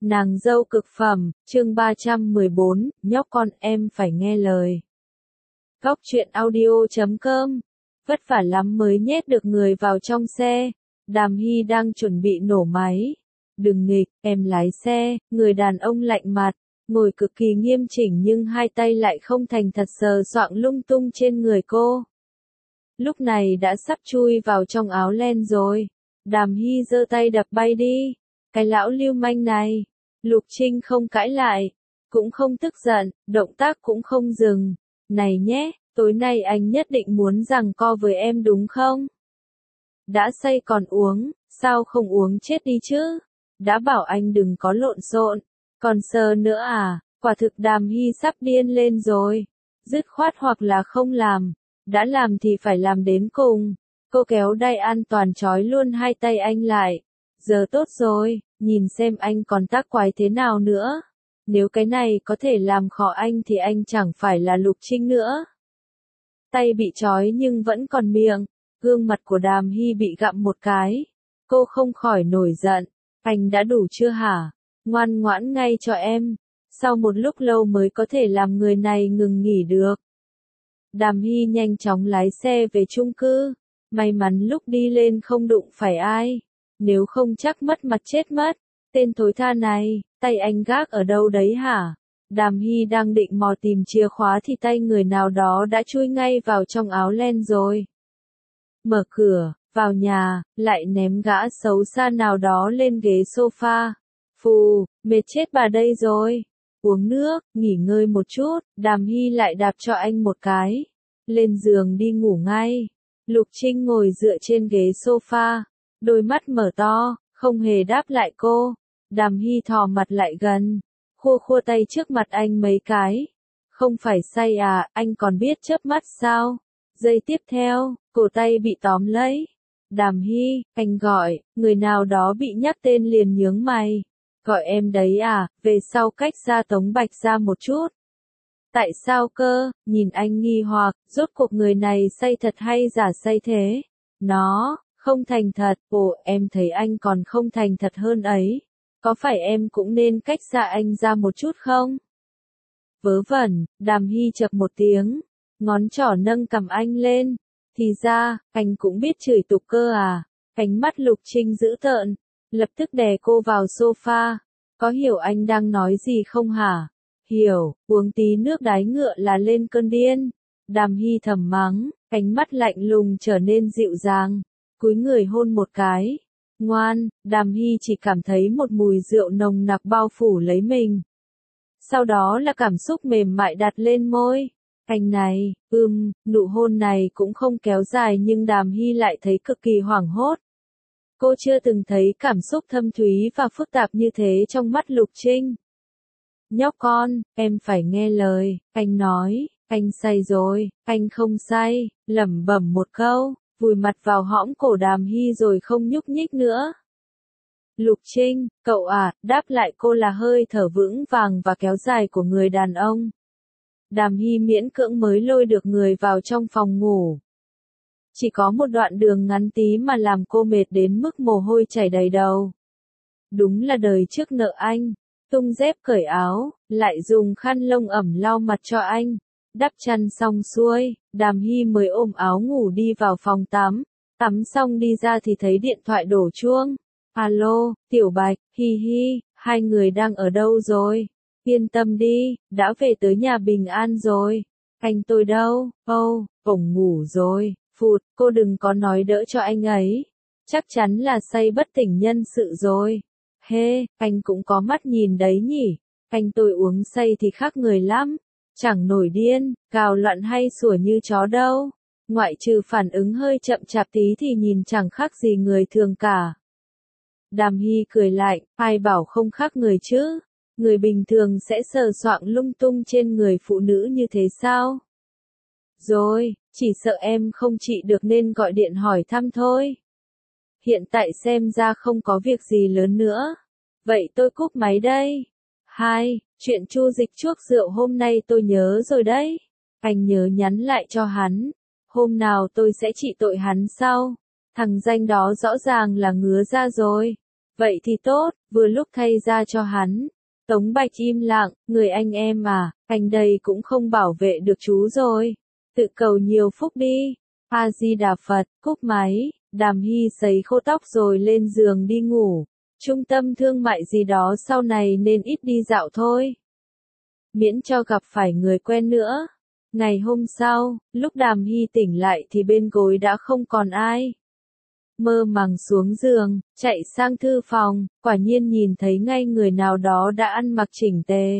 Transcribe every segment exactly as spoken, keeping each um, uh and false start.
Nàng dâu cực phẩm, chương ba trăm mười bốn, nhóc con em phải nghe lời. Góc truyện audio chấm com. Vất vả lắm mới nhét được người vào trong xe. Đàm Hy đang chuẩn bị nổ máy. Đừng nghịch, em lái xe. Người đàn ông lạnh mặt, ngồi cực kỳ nghiêm chỉnh nhưng hai tay lại không thành thật sờ soạng lung tung trên người cô. Lúc này đã sắp chui vào trong áo len rồi. Đàm Hy giơ tay đập bay đi. Cái lão lưu manh này. Lục Trinh không cãi lại, cũng không tức giận, động tác cũng không dừng. Này nhé, tối nay anh nhất định muốn giằng co với em đúng không? Đã say còn uống, sao không uống chết đi chứ? Đã bảo anh đừng có lộn xộn, còn sờ nữa à? Quả thực Đàm Hy sắp điên lên rồi. Dứt khoát hoặc là không làm, đã làm thì phải làm đến cùng. Cô kéo đai an toàn trói luôn hai tay anh lại. Giờ tốt rồi, nhìn xem anh còn tác quái thế nào nữa. Nếu cái này có thể làm khó anh thì anh chẳng phải là Lục Trinh nữa. Tay bị trói nhưng vẫn còn miệng. Gương mặt của Đàm Hy bị gặm một cái. Cô không khỏi nổi giận. Anh đã đủ chưa hả? Ngoan ngoãn ngay cho em. Sau một lúc lâu mới có thể làm người này ngừng nghỉ được. Đàm Hy nhanh chóng lái xe về chung cư. May mắn lúc đi lên không đụng phải ai. Nếu không chắc mất mặt chết mất. Tên thối tha này, tay anh gác ở đâu đấy hả? Đàm Hy đang định mò tìm chìa khóa thì tay người nào đó đã chui ngay vào trong áo len rồi. Mở cửa, vào nhà, lại ném gã xấu xa nào đó lên ghế sofa. Phù, mệt chết bà đây rồi. Uống nước, nghỉ ngơi một chút, Đàm Hy lại đạp cho anh một cái. Lên giường đi ngủ ngay. Lục Trinh ngồi dựa trên ghế sofa. Đôi mắt mở to, không hề đáp lại cô. Đàm Hy thò mặt lại gần, khua khua tay trước mặt anh mấy cái. Không phải say à, anh còn biết chớp mắt sao? Giây tiếp theo, cổ tay bị tóm lấy. Đàm Hy, anh gọi, người nào đó bị nhắc tên liền nhướng mày. Gọi em đấy à, về sau cách ra Tống Bạch ra một chút. Tại sao cơ, nhìn anh nghi hoặc, rốt cuộc người này say thật hay giả say thế? Nó, không thành thật, ồ em thấy anh còn không thành thật hơn ấy. Có phải em cũng nên cách xa anh ra một chút không? Vớ vẩn, Đàm Hy chập một tiếng, ngón trỏ nâng cầm anh lên. Thì ra, anh cũng biết chửi tục cơ à? Ánh mắt Lục Trinh dữ tợn, lập tức đè cô vào sofa. Có hiểu anh đang nói gì không hả? Hiểu, uống tí nước đái ngựa là lên cơn điên. Đàm Hy thầm mắng, ánh mắt lạnh lùng trở nên dịu dàng. Cúi người hôn một cái. Ngoan, Đàm Hy chỉ cảm thấy một mùi rượu nồng nặc bao phủ lấy mình. Sau đó là cảm xúc mềm mại đặt lên môi. Anh này, ưm, nụ hôn này cũng không kéo dài nhưng Đàm Hy lại thấy cực kỳ hoảng hốt. Cô chưa từng thấy cảm xúc thâm thúy và phức tạp như thế trong mắt Lục Trinh. Nhóc con, em phải nghe lời, anh nói, anh say rồi, anh không say, lẩm bẩm một câu. Vùi mặt vào hõm cổ Đàm Hy rồi không nhúc nhích nữa. Lục Trinh, cậu à, đáp lại cô là hơi thở vững vàng và kéo dài của người đàn ông. Đàm Hy miễn cưỡng mới lôi được người vào trong phòng ngủ. Chỉ có một đoạn đường ngắn tí mà làm cô mệt đến mức mồ hôi chảy đầy đầu. Đúng là đời trước nợ anh. Tung dép cởi áo, lại dùng khăn lông ẩm lau mặt cho anh. Đắp chăn xong xuôi, Đàm Hy mới ôm áo ngủ đi vào phòng tắm. Tắm xong đi ra thì thấy điện thoại đổ chuông. Alo, Tiểu Bạch, hi hi, hai người đang ở đâu rồi? Yên tâm đi, đã về tới nhà bình an rồi. Anh tôi đâu? Âu, ổng ngủ rồi. Phụt, cô đừng có nói đỡ cho anh ấy. Chắc chắn là say bất tỉnh nhân sự rồi. Hê, anh cũng có mắt nhìn đấy nhỉ. Anh tôi uống say thì khác người lắm. Chẳng nổi điên, cào loạn hay sủa như chó đâu. Ngoại trừ phản ứng hơi chậm chạp tí thì nhìn chẳng khác gì người thường cả. Đàm Hy cười lạnh, ai bảo không khác người chứ? Người bình thường sẽ sờ soạng lung tung trên người phụ nữ như thế sao? Rồi, chỉ sợ em không trị được nên gọi điện hỏi thăm thôi. Hiện tại xem ra không có việc gì lớn nữa. Vậy tôi cúp máy đây. Hai, chuyện Chu Dịch chuốc rượu hôm nay tôi nhớ rồi đấy. Anh nhớ nhắn lại cho hắn. Hôm nào tôi sẽ trị tội hắn sau. Thằng danh đó rõ ràng là ngứa ra rồi. Vậy thì tốt, vừa lúc thay ra cho hắn. Tống Bạch im lặng, người anh em à, anh đây cũng không bảo vệ được chú rồi. Tự cầu nhiều phúc đi. A-di-đà Phật, cúp máy, Đàm Hy sấy khô tóc rồi lên giường đi ngủ. Trung tâm thương mại gì đó sau này nên ít đi dạo thôi. Miễn cho gặp phải người quen nữa. Ngày hôm sau, lúc Đàm Hy tỉnh lại thì bên gối đã không còn ai. Mơ màng xuống giường, chạy sang thư phòng, quả nhiên nhìn thấy ngay người nào đó đã ăn mặc chỉnh tề.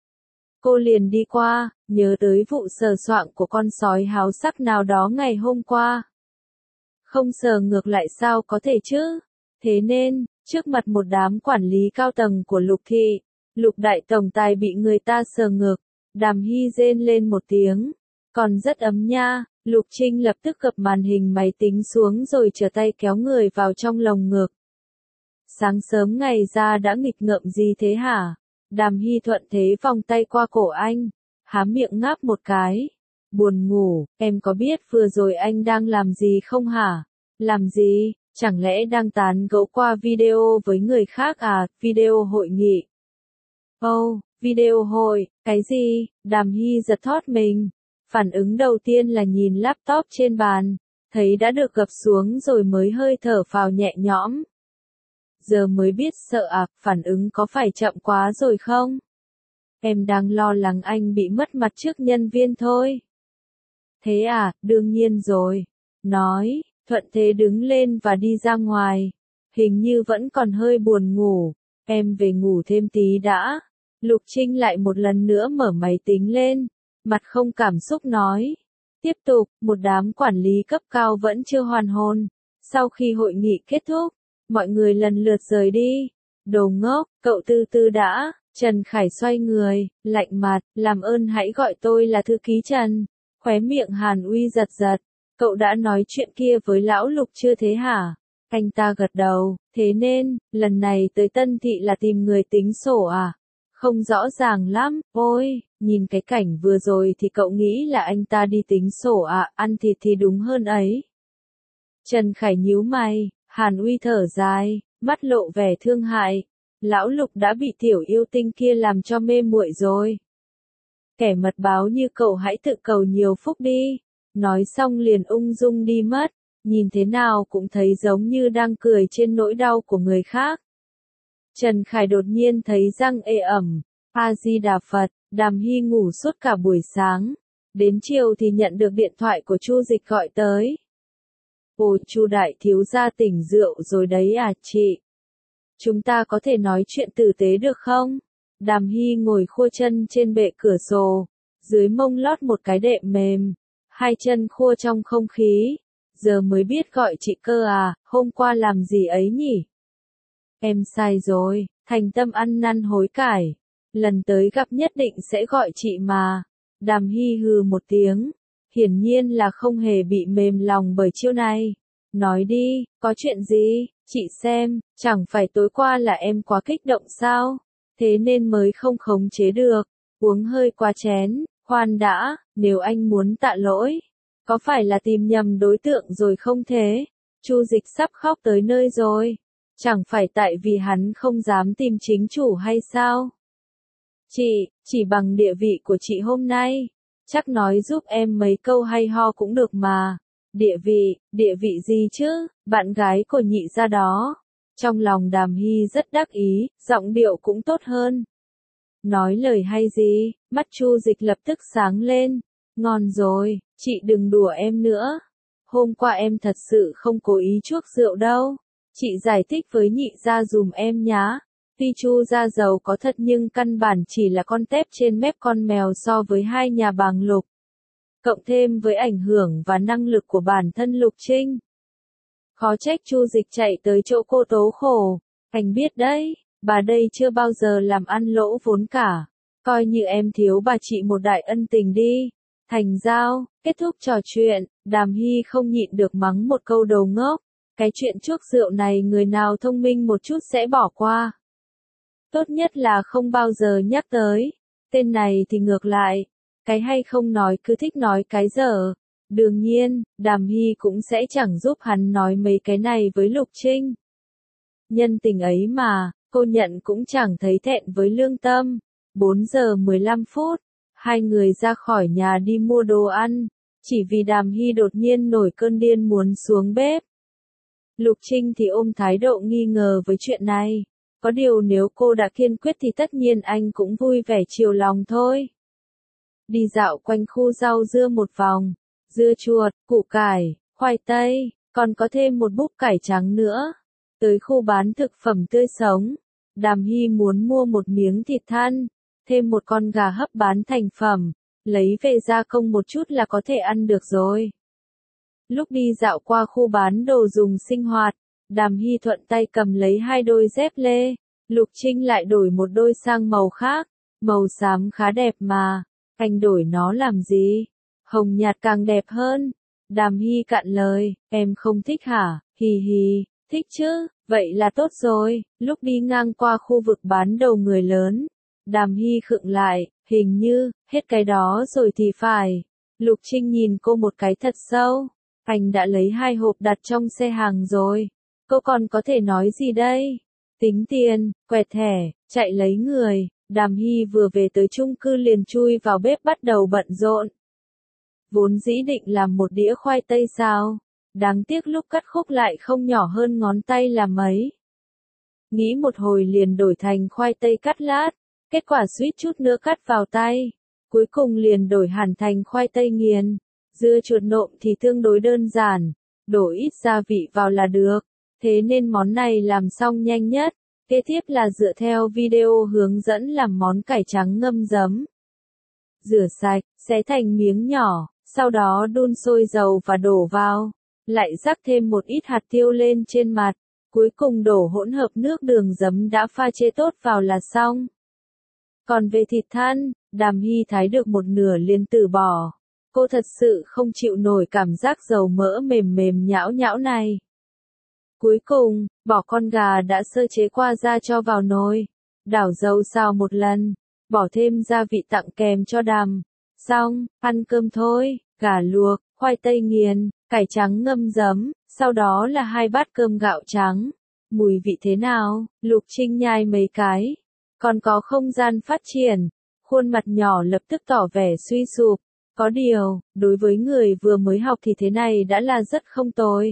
Cô liền đi qua, nhớ tới vụ sờ soạng của con sói háo sắc nào đó ngày hôm qua. Không sờ ngược lại sao có thể chứ? Thế nên, trước mặt một đám quản lý cao tầng của Lục Thị, Lục Đại Tổng Tài bị người ta sờ ngược, Đàm Hy rên lên một tiếng. Còn rất ấm nha, Lục Trinh lập tức gập màn hình máy tính xuống rồi trở tay kéo người vào trong lồng ngực. Sáng sớm ngày ra đã nghịch ngợm gì thế hả? Đàm Hy thuận thế vòng tay qua cổ anh, há miệng ngáp một cái. Buồn ngủ, em có biết vừa rồi anh đang làm gì không hả? Làm gì? Chẳng lẽ đang tán gẫu qua video với người khác à? Video hội nghị. Ồ, oh, video hội, cái gì? Đàm Hy giật thót mình. Phản ứng đầu tiên là nhìn laptop trên bàn, thấy đã được gập xuống rồi mới hơi thở phào nhẹ nhõm. Giờ mới biết sợ à, phản ứng có phải chậm quá rồi không? Em đang lo lắng anh bị mất mặt trước nhân viên thôi. Thế à, đương nhiên rồi. Nói, thuận thế đứng lên và đi ra ngoài. Hình như vẫn còn hơi buồn ngủ. Em về ngủ thêm tí đã. Lục Trinh lại một lần nữa mở máy tính lên. Mặt không cảm xúc nói. Tiếp tục, một đám quản lý cấp cao vẫn chưa hoàn hồn. Sau khi hội nghị kết thúc, mọi người lần lượt rời đi. Đồ ngốc, cậu từ từ đã. Trần Khải xoay người, lạnh mặt, làm ơn hãy gọi tôi là thư ký Trần. Khóe miệng Hàn Uy giật giật. Cậu đã nói chuyện kia với lão Lục chưa thế hả? Anh ta gật đầu, thế nên, lần này tới Tân Thị là tìm người tính sổ à? Không rõ ràng lắm, ôi, nhìn cái cảnh vừa rồi thì cậu nghĩ là anh ta đi tính sổ à, ăn thịt thì đúng hơn ấy. Trần Khải nhíu mày, Hàn Uy thở dài, mắt lộ vẻ thương hại. Lão Lục đã bị tiểu yêu tinh kia làm cho mê muội rồi. Kẻ mật báo như cậu hãy tự cầu nhiều phúc đi. Nói xong liền ung dung đi mất, nhìn thế nào cũng thấy giống như đang cười trên nỗi đau của người khác. Trần Khải đột nhiên thấy răng ê ẩm, A-di-đà Phật, Đàm Hy ngủ suốt cả buổi sáng, đến chiều thì nhận được điện thoại của Chu Dịch gọi tới. Ồ, Chu đại thiếu gia tỉnh rượu rồi đấy à chị? Chúng ta có thể nói chuyện tử tế được không? Đàm Hy ngồi khua chân trên bệ cửa sổ, dưới mông lót một cái đệm mềm, hai chân khua trong không khí. Giờ mới biết gọi chị cơ à, hôm qua làm gì ấy nhỉ? Em sai rồi, thành tâm ăn năn hối cải. Lần tới gặp nhất định sẽ gọi chị mà. Đàm Hy hừ một tiếng, hiển nhiên là không hề bị mềm lòng bởi chiêu này. Nói đi, có chuyện gì? Chị xem, chẳng phải tối qua là em quá kích động sao? Thế nên mới không khống chế được. Uống hơi quá chén, khoan đã, nếu anh muốn tạ lỗi. Có phải là tìm nhầm đối tượng rồi không thế? Chu Dịch sắp khóc tới nơi rồi. Chẳng phải tại vì hắn không dám tìm chính chủ hay sao? Chị, chỉ bằng địa vị của chị hôm nay, chắc nói giúp em mấy câu hay ho cũng được mà. Địa vị, địa vị gì chứ, bạn gái của nhị gia đó. Trong lòng Đàm Hy rất đắc ý, giọng điệu cũng tốt hơn. Nói lời hay gì, mắt Chu Dịch lập tức sáng lên. Ngon rồi, chị đừng đùa em nữa. Hôm qua em thật sự không cố ý chuốc rượu đâu. Chị giải thích với nhị gia dùm em nhá. Tuy Chu gia giàu có thật nhưng căn bản chỉ là con tép trên mép con mèo so với hai nhà bàng Lục. Cộng thêm với ảnh hưởng và năng lực của bản thân Lục Trinh. Khó trách Chu Dịch chạy tới chỗ cô tố khổ. Anh biết đấy, bà đây chưa bao giờ làm ăn lỗ vốn cả. Coi như em thiếu bà chị một đại ân tình đi. Thành giao, kết thúc trò chuyện, Đàm Hy không nhịn được mắng một câu đầu ngốc. Cái chuyện chuốc rượu này người nào thông minh một chút sẽ bỏ qua. Tốt nhất là không bao giờ nhắc tới. Tên này thì ngược lại. Cái hay không nói cứ thích nói cái dở. Đương nhiên, Đàm Hy cũng sẽ chẳng giúp hắn nói mấy cái này với Lục Trinh. Nhân tình ấy mà, cô nhận cũng chẳng thấy thẹn với lương tâm. bốn giờ mười lăm phút, hai người ra khỏi nhà đi mua đồ ăn, chỉ vì Đàm Hy đột nhiên nổi cơn điên muốn xuống bếp. Lục Trinh thì ôm thái độ nghi ngờ với chuyện này. Có điều nếu cô đã kiên quyết thì tất nhiên anh cũng vui vẻ chiều lòng thôi. Đi dạo quanh khu rau dưa một vòng, dưa chuột, củ cải, khoai tây, còn có thêm một búp cải trắng nữa. Tới khu bán thực phẩm tươi sống, Đàm Hy muốn mua một miếng thịt thăn, thêm một con gà hấp bán thành phẩm, lấy về gia công một chút là có thể ăn được rồi. Lúc đi dạo qua khu bán đồ dùng sinh hoạt, Đàm Hy thuận tay cầm lấy hai đôi dép lê, Lục Trinh lại đổi một đôi sang màu khác, màu xám khá đẹp mà, anh đổi nó làm gì? Hồng nhạt càng đẹp hơn. Đàm Hy cạn lời, em không thích hả? Hì hì, thích chứ, vậy là tốt rồi. Lúc đi ngang qua khu vực bán đồ người lớn, Đàm Hy khựng lại, hình như, hết cái đó rồi thì phải. Lục Trinh nhìn cô một cái thật sâu, anh đã lấy hai hộp đặt trong xe hàng rồi. Cô còn có thể nói gì đây? Tính tiền, quẹt thẻ, chạy lấy người. Đàm Hy vừa về tới chung cư liền chui vào bếp bắt đầu bận rộn. Vốn dĩ định làm một đĩa khoai tây xào, đáng tiếc lúc cắt khúc lại không nhỏ hơn ngón tay là mấy. Nghĩ một hồi liền đổi thành khoai tây cắt lát, kết quả suýt chút nữa cắt vào tay. Cuối cùng liền đổi hẳn thành khoai tây nghiền. Dưa chuột nộm thì tương đối đơn giản, đổ ít gia vị vào là được, thế nên món này làm xong nhanh nhất. Kế tiếp là dựa theo video hướng dẫn làm món cải trắng ngâm giấm. Rửa sạch, xé thành miếng nhỏ, sau đó đun sôi dầu và đổ vào, lại rắc thêm một ít hạt tiêu lên trên mặt, cuối cùng đổ hỗn hợp nước đường giấm đã pha chế tốt vào là xong. Còn về thịt than, Đàm Hy thái được một nửa liền từ bỏ. Cô thật sự không chịu nổi cảm giác dầu mỡ mềm mềm nhão nhão này. Cuối cùng, bỏ con gà đã sơ chế qua ra cho vào nồi, đảo dầu xào một lần, bỏ thêm gia vị tặng kèm cho Đàm. Xong, ăn cơm thôi, gà luộc, khoai tây nghiền, cải trắng ngâm giấm, sau đó là hai bát cơm gạo trắng. Mùi vị thế nào? Lục Trinh nhai mấy cái, còn có không gian phát triển. Khuôn mặt nhỏ lập tức tỏ vẻ suy sụp. Có điều, đối với người vừa mới học thì thế này đã là rất không tồi.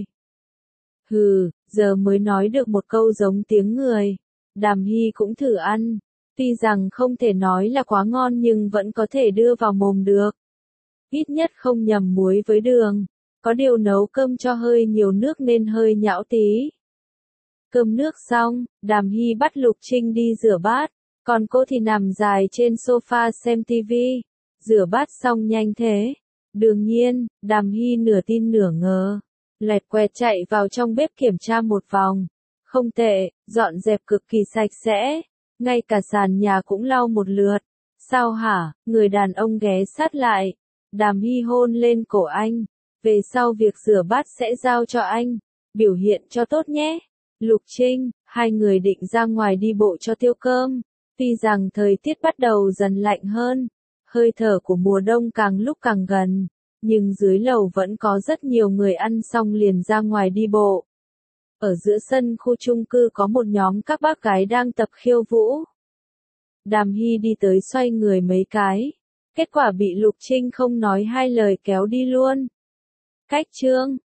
Hừ, giờ mới nói được một câu giống tiếng người. Đàm Hy cũng thử ăn. Tuy rằng không thể nói là quá ngon nhưng vẫn có thể đưa vào mồm được. Ít nhất không nhầm muối với đường. Có điều nấu cơm cho hơi nhiều nước nên hơi nhão tí. Cơm nước xong, Đàm Hy bắt Lục Trinh đi rửa bát. Còn cô thì nằm dài trên sofa xem tivi. Rửa bát xong nhanh thế. Đương nhiên, Đàm Hy nửa tin nửa ngờ. Lẹt quẹt chạy vào trong bếp kiểm tra một vòng. Không tệ, dọn dẹp cực kỳ sạch sẽ. Ngay cả sàn nhà cũng lau một lượt. Sao hả? Người đàn ông ghé sát lại. Đàm Hy hôn lên cổ anh. Về sau việc rửa bát sẽ giao cho anh. Biểu hiện cho tốt nhé. Lục Trinh, hai người định ra ngoài đi bộ cho tiêu cơm. Tuy rằng thời tiết bắt đầu dần lạnh hơn. Hơi thở của mùa đông càng lúc càng gần. Nhưng dưới lầu vẫn có rất nhiều người ăn xong liền ra ngoài đi bộ. Ở giữa sân khu chung cư có một nhóm các bác gái đang tập khiêu vũ. Đàm Hy đi tới xoay người mấy cái. Kết quả bị Lục Trinh không nói hai lời kéo đi luôn. Cách chương